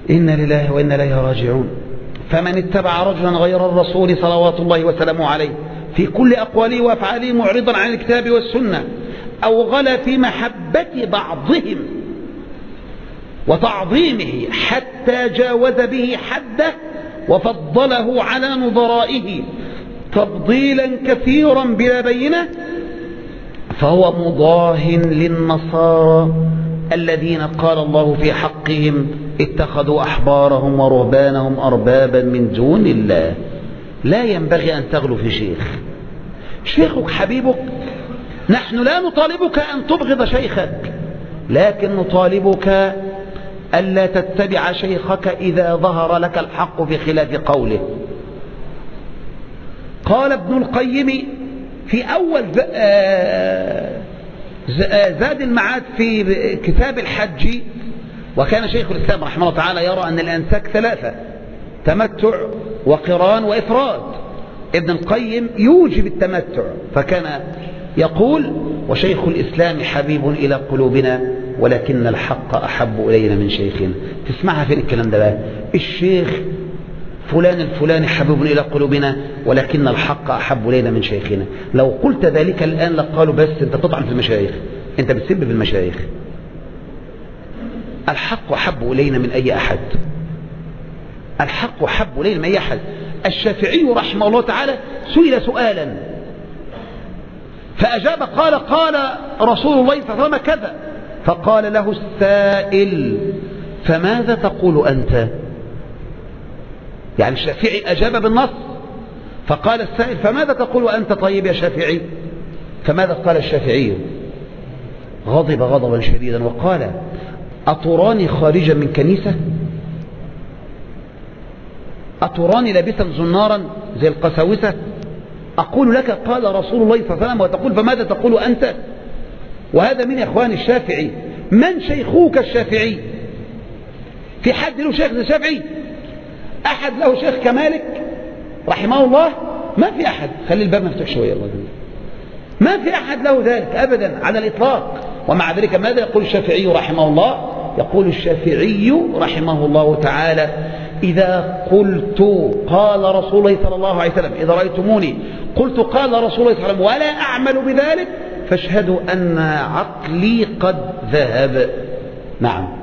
إنا لله وإنا إليه راجعون. فمن اتبع رجلا غير الرسول صلوات الله وسلامه عليه في كل أقواله وأفعاله معرضا عن الكتاب والسنة، أو غلا في محبة بعضهم وتعظيمه حتى جاوز به حده وفضله على نظرائه تفضيلا كثيرا بلا بينة، فهو مضاه للنصارى الذين قال الله في حقهم اتخذوا أحبارهم ورهبانهم أربابا من دون الله. لا ينبغي أن تغلو في شيخك حبيبك. نحن لا نطالبك أن تبغض شيخك، لكن نطالبك ألا تتبع شيخك إذا ظهر لك الحق في خلاف قوله. قال ابن القيم في أول زاد المعاد في كتاب الحج، وكان شيخ الإسلام رحمه الله تعالى يرى أن الأنساك ثلاثة: تمتع وقران وإفراد. ابن القيم يوجب التمتع، فكان يقول: وشيخ الإسلام حبيب إلى قلوبنا ولكن الحق أحب إلينا من شيخنا. تسمعها فين الكلام ده بقى؟ الشيخ فلان الفلاني حبيب إلى قلوبنا ولكن الحق أحب إلينا من شيخنا. لو قلت ذلك الآن لقالوا بس أنت تطعن في المشايخ، أنت بتسب في المشايخ. الحق أحب إلينا من أي أحد، الحق أحب إلينا من أي أحد. الشافعي رحمه الله تعالى سئل سؤالا فأجاب قال رسول الله صلى الله عليه وسلم كذا، فقال له السائل: فماذا تقول أنت؟ يعني الشافعي أجاب بالنص، فقال السائل: فماذا تقول أنت طيب يا شافعي؟ فماذا قال الشافعي؟ غضب غضبا شديدا وقال: أتراني خارجا من كنيسة؟ أتراني لابسا زنارا زي القساوسة؟ أقول لك قال رسول الله صلى الله عليه وسلم وتقول فماذا تقول أنت؟ وهذا من إخوان الشافعي. من شيخوك الشافعي؟ في حد له شيخ زي الشافعي؟ أحد له شيخ كمالك رحمه الله؟ ما في أحد. خلي الباب مفتوح شوية الله جميل. ما في أحد له ذلك أبدا على الإطلاق. ومع ذلك ماذا يقول الشافعي رحمه الله؟ يقول الشافعي رحمه الله تعالى: إذا قلت قال رسول الله صلى الله عليه وسلم، إذا رأيتموني قلت قال رسول الله صلى الله عليه وسلم ولا أعمل بذلك فاشهدوا أن عقلي قد ذهب. نعم.